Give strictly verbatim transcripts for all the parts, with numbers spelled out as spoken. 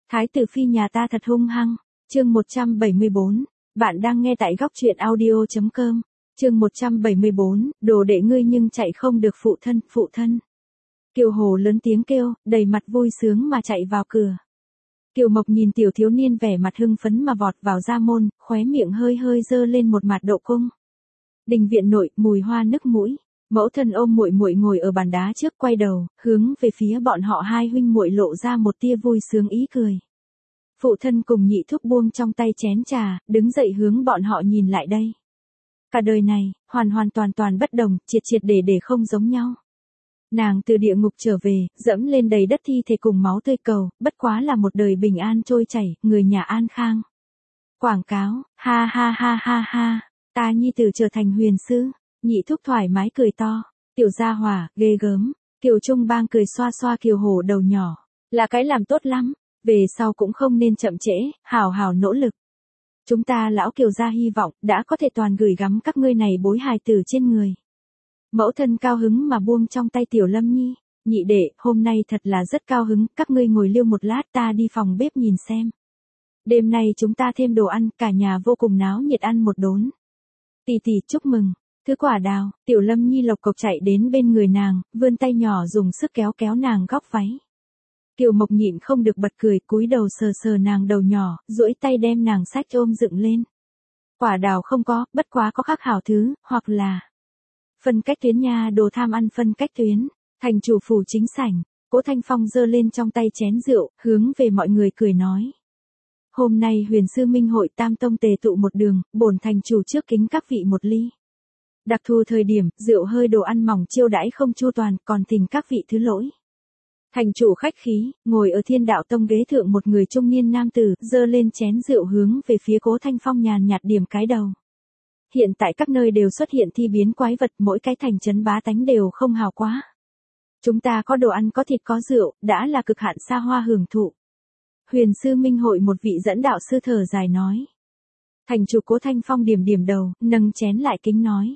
Thái tử phi nhà ta thật hung hăng. Chương một trăm bảy mươi bốn. Bạn đang nghe tại góc truyện audio chấm com. Chương một trăm bảy mươi bốn. Đồ đệ ngươi nhưng chạy không được phụ thân, phụ thân. Kiều Hồ lớn tiếng kêu, đầy mặt vui sướng mà chạy vào cửa. Kiều Mộc nhìn tiểu thiếu niên vẻ mặt hưng phấn mà vọt vào ra môn, khóe miệng hơi hơi dơ lên một mặt độ cung. Đình viện nội, mùi hoa nức mũi. Mẫu thân ôm muội muội ngồi ở bàn đá trước, quay đầu, hướng về phía bọn họ hai huynh muội lộ ra một tia vui sướng ý cười. Phụ thân cùng nhị thúc buông trong tay chén trà, đứng dậy hướng bọn họ nhìn lại đây. Cả đời này, hoàn hoàn toàn toàn bất đồng, triệt triệt để để không giống nhau. Nàng từ địa ngục trở về, dẫm lên đầy đất thi thể cùng máu tươi cầu, bất quá là một đời bình an trôi chảy, người nhà an khang. Quảng cáo, ha ha ha ha ha, ta nhi tử trở thành huyền sư. Nhị thúc thoải mái cười to, tiểu gia hỏa, ghê gớm. Kiều Trung Bang cười xoa xoa Kiều Hổ đầu nhỏ, là cái làm tốt lắm, về sau cũng không nên chậm trễ, hào hào nỗ lực. Chúng ta lão Kiều gia hy vọng đã có thể toàn gửi gắm các ngươi này bối hài tử trên người. Mẫu thân cao hứng mà buông trong tay tiểu Lâm Nhi, nhị đệ, hôm nay thật là rất cao hứng, các ngươi ngồi liêu một lát ta đi phòng bếp nhìn xem. Đêm nay chúng ta thêm đồ ăn, cả nhà vô cùng náo nhiệt ăn một đốn. Tỷ tỷ chúc mừng. Thứ quả đào, tiểu Lâm Nhi lộc cộc chạy đến bên người nàng, vươn tay nhỏ dùng sức kéo kéo nàng góc váy. Kiều Mộc nhịn không được bật cười, cúi đầu sờ sờ nàng đầu nhỏ, duỗi tay đem nàng xách ôm dựng lên. Quả đào không có, bất quá có khác hảo thứ, hoặc là phân cách tuyến nha, đồ tham ăn phân cách tuyến. Thành chủ phủ chính sảnh, Cố Thanh Phong giơ lên trong tay chén rượu, hướng về mọi người cười nói. Hôm nay huyền sư minh hội tam tông tề tụ một đường, bổn thành chủ trước kính các vị một ly. Đặc thù thời điểm, rượu hơi đồ ăn mỏng chiêu đãi không chu toàn, còn thỉnh các vị thứ lỗi. Thành chủ khách khí, ngồi ở Thiên Đạo Tông ghế thượng một người trung niên nam tử, giơ lên chén rượu hướng về phía Cố Thanh Phong nhàn nhạt điểm cái đầu. Hiện tại các nơi đều xuất hiện thi biến quái vật, mỗi cái thành trấn bá tánh đều không hào quá. Chúng ta có đồ ăn có thịt có rượu, đã là cực hạn xa hoa hưởng thụ. Huyền sư minh hội một vị dẫn đạo sư thở dài nói. Thành chủ Cố Thanh Phong điểm điểm đầu, nâng chén lại kính nói.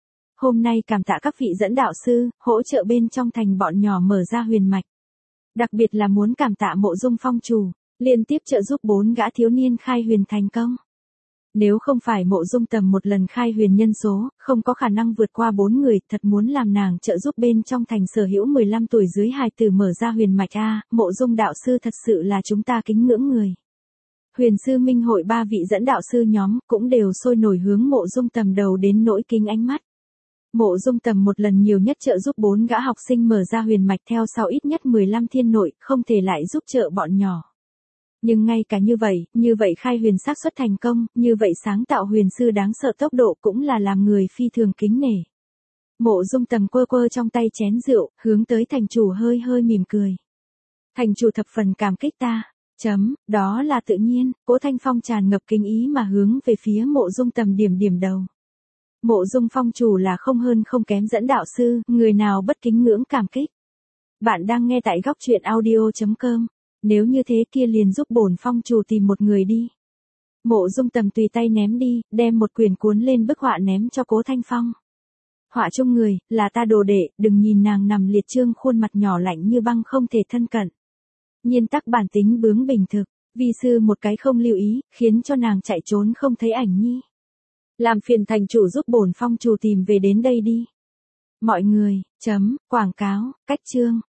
Hôm nay cảm tạ các vị dẫn đạo sư, hỗ trợ bên trong thành bọn nhỏ mở ra huyền mạch. Đặc biệt là muốn cảm tạ Mộ Dung phong chủ, liên tiếp trợ giúp bốn gã thiếu niên khai huyền thành công. Nếu không phải Mộ Dung tầm một lần khai huyền nhân số, không có khả năng vượt qua bốn người, thật muốn làm nàng trợ giúp bên trong thành sở hữu mười lăm tuổi dưới hài tử mở ra huyền mạch a, Mộ Dung đạo sư thật sự là chúng ta kính ngưỡng người. Huyền sư minh hội ba vị dẫn đạo sư nhóm cũng đều sôi nổi hướng Mộ Dung tầm đầu đến nỗi kính ánh mắt. Mộ Dung tầm một lần nhiều nhất trợ giúp bốn gã học sinh mở ra huyền mạch, theo sau ít nhất mười lăm thiên nội, không thể lại giúp trợ bọn nhỏ. Nhưng ngay cả như vậy, như vậy khai huyền xác suất thành công, như vậy sáng tạo huyền sư đáng sợ tốc độ cũng là làm người phi thường kính nể. Mộ Dung tầm quơ quơ trong tay chén rượu, hướng tới thành chủ hơi hơi mỉm cười. Thành chủ thập phần cảm kích ta. Chấm, đó là tự nhiên. Cố Thanh Phong tràn ngập kính ý mà hướng về phía Mộ Dung tầm điểm điểm đầu. Mộ Dung phong chủ là không hơn không kém dẫn đạo sư, người nào bất kính ngưỡng cảm kích. Bạn đang nghe tại góc truyện audio chấm com. Nếu như thế kia liền giúp bổn phong chủ tìm một người đi. Mộ Dung tầm tùy tay ném đi, đem một quyển cuốn lên bức họa ném cho Cố Thanh Phong. Họa chung người, là ta đồ đệ, đừng nhìn nàng nằm liệt trương khuôn mặt nhỏ lạnh như băng không thể thân cận. Nhiên tắc bản tính bướng bỉnh thực, vi sư một cái không lưu ý, khiến cho nàng chạy trốn không thấy ảnh nhi. Làm phiền thành chủ giúp bổn phong chủ tìm về đến đây đi. Mọi người, chấm, quảng cáo, cách chương.